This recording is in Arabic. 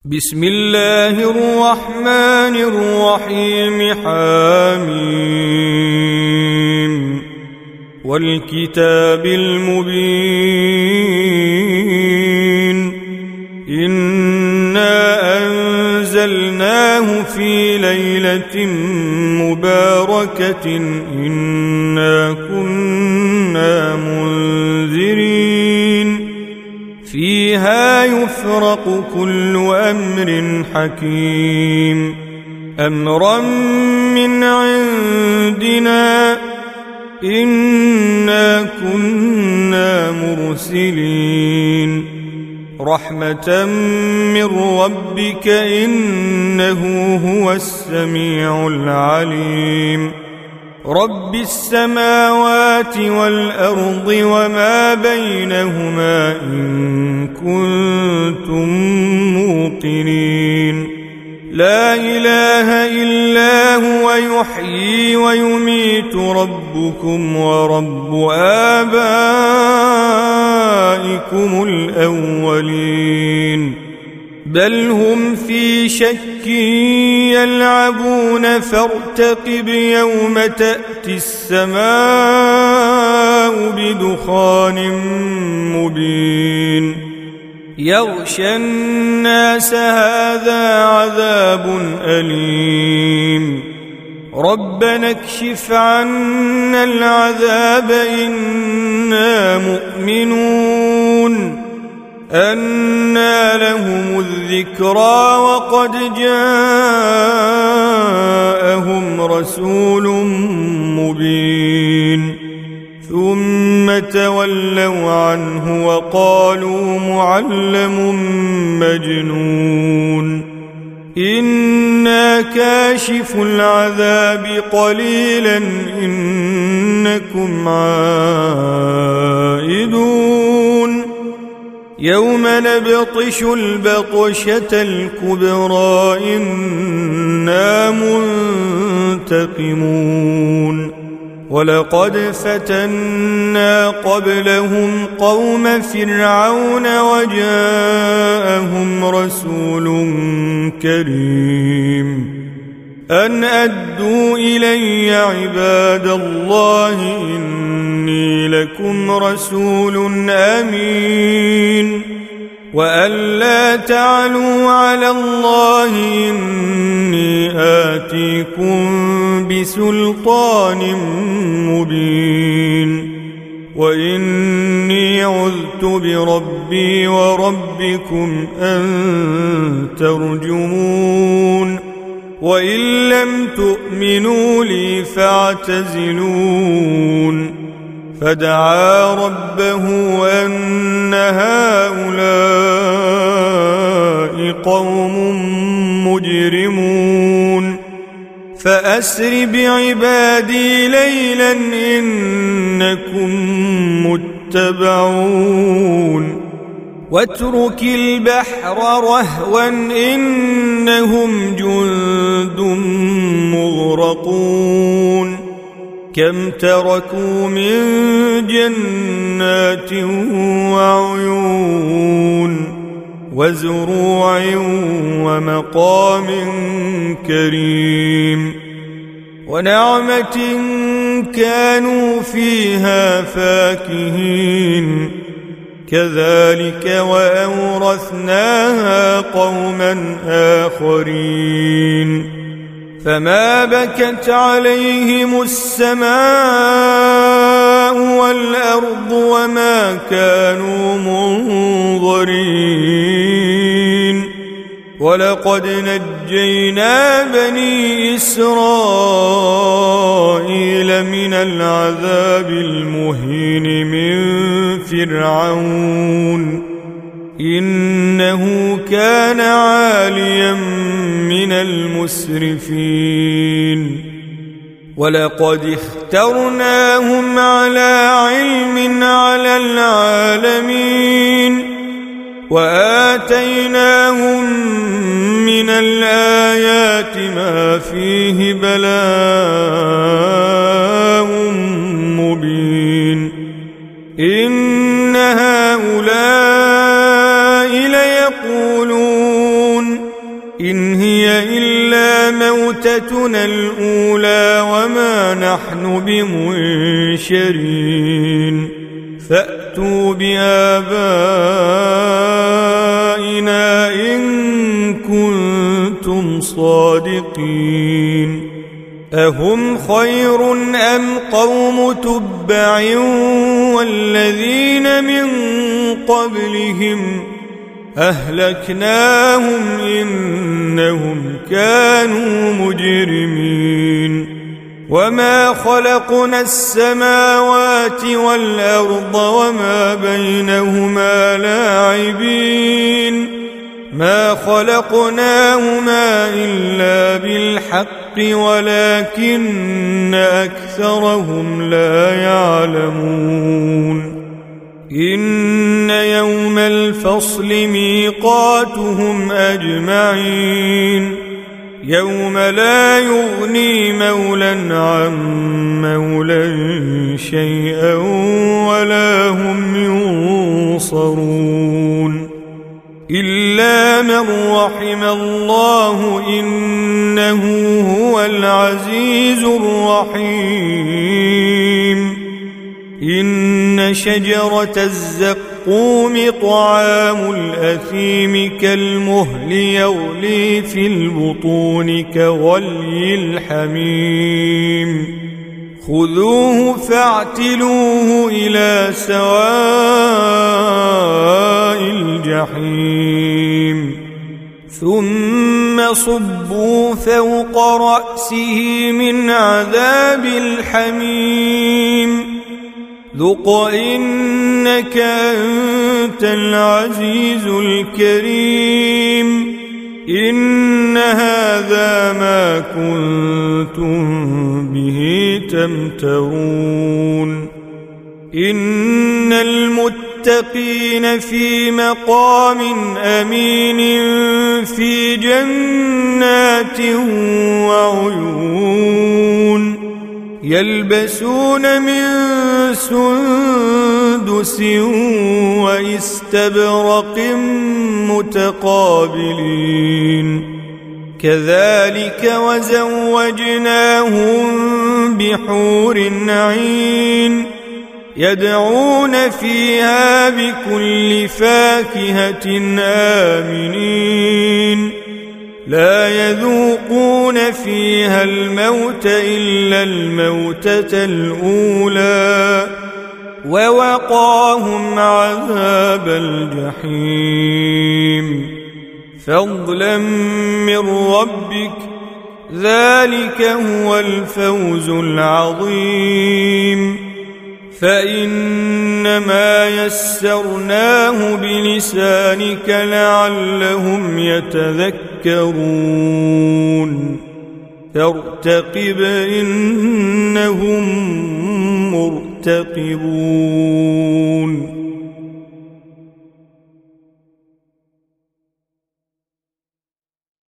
بسم الله الرحمن الرحيم حميم والكتاب المبين إنا أنزلناه في ليلة مباركة إنا كنا منذرين فيها يفرق كل أمر حكيم أمرا من عندنا إنا كنا مرسلين رحمة من ربك إنه هو السميع العليم رب السماوات والأرض وما بينهما إن كنتم موقنين لا إله إلا هو يحيي ويميت ربكم ورب آبائكم الأولين بل هم في شك يلعبون فارتقب يوم تأتي السماء بدخان مبين يغشى الناس هذا عذاب أليم ربنا اكشف عنا العذاب إنا مؤمنون أنى لهم الذكرى وقد جاءهم رسول مبين ثم تولوا عنه وقالوا معلم مجنون إنا كاشف العذاب قليلا إنكم عائدون يوم نبطش البطشة الكبرى إنا منتقمون ولقد فتنا قبلهم قوم فرعون وجاءهم رسول كريم أن أدوا إلي عباد الله إني لكم رسول أمين وأن لا تعلوا على الله إني آتيكم بسلطان مبين وإني عذت بربي وربكم أن ترجمون وإن لم تؤمنوا لي فاعتزلون فدعا ربه أن هؤلاء قوم مجرمون فأسر بعبادي ليلا إنكم متبعون واترك البحر رهوا إنهم جند مغرقون كم تركوا من جنات وعيون وزروع ومقام كريم ونعمة كانوا فيها فاكهين كذلك وأورثناها قوما آخرين فما بكت عليهم السماء والأرض وما كانوا منظرين ولقد نجينا بني إسرائيل من العذاب المهين من فرعون إنه كان عاليا من المسرفين ولقد اخترناهم على علم على العالمين وآتيناهم من الآيات ما فيه بلاء مبين إن هؤلاء ليقولون موتتنا الأولى وما نحن بمنشرين فأتوا بآبائنا إن كنتم صادقين أهم خير أم قوم تبع والذين من قبلهم أهلكناهم إنهم كانوا مجرمين وما خلقنا السماوات والأرض وما بينهما لاعبين ما خلقناهما إلا بالحق ولكن أكثرهم لا يعلمون إن يوم الفصل ميقاتهم أجمعين يوم لا يغني مولى عن مولى شيئا ولا هم ينصرون إلا من رحم الله إنه هو العزيز الرحيم إن شجرة الزقوم طعام الأثيم كالمهل يغلي في البطون كغلي الحميم خذوه فاعتلوه إلى سواء الجحيم ثم صبوا فوق رأسه من عذاب الحميم ذق إنك أنت العزيز الكريم إن هذا ما كنتم به تمترون إن المتقين في مقام أمين في جنات وعيون يلبسون من سندس واستبرق متقابلين كذلك وزوجناهم بحور عين يدعون فيها بكل فاكهة آمنين لا يذوقون فيها الموت إلا الموتة الأولى ووقاهم عذاب الجحيم فضلا من ربك ذلك هو الفوز العظيم فإنما يسرناه بلسانك لعلهم يتذكرون فارتقب إنهم مرتقبون